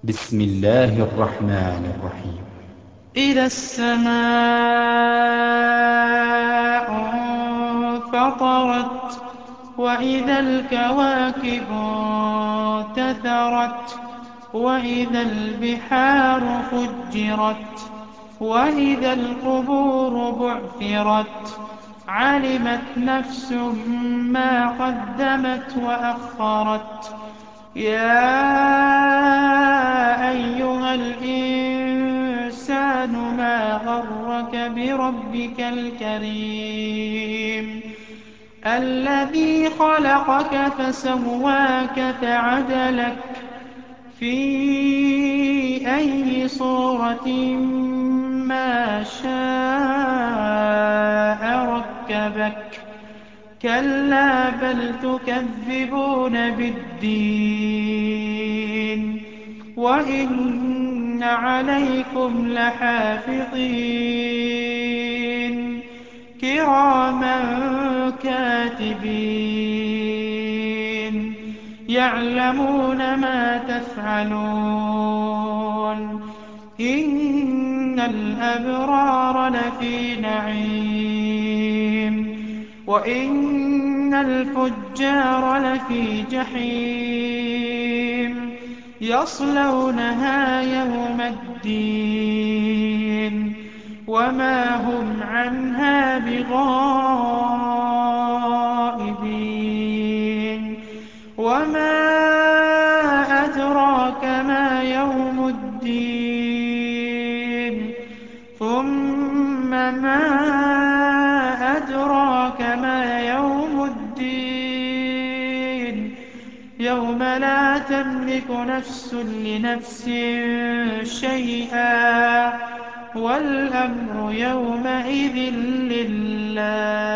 بسم الله الرحمن الرحيم. إذا السماء انفطرت وإذا الكواكب انتثرت وإذا البحار فجرت وإذا القبور بعثرت علمت نفس ما قدمت وأخرت يا أيها الإنسان ما غرك بربك الكريم الذي خلقك فسواك فعدلك في أي صورة ما شاء ركبك كلا بل تكذبون بالدين وإن عليكم لحافظين كراما كاتبين يعلمون ما تفعلون إن الأبرار لفي نعيم وإن الفجار لفي جحيم يصلونها يوم الدين وما هم عنها بغائبين وما أدراك ما يوم الدين ثم ما أدراك ما يوم الدين يوم لا تملك نفس لنفس شيئا والأمر يومئذ لله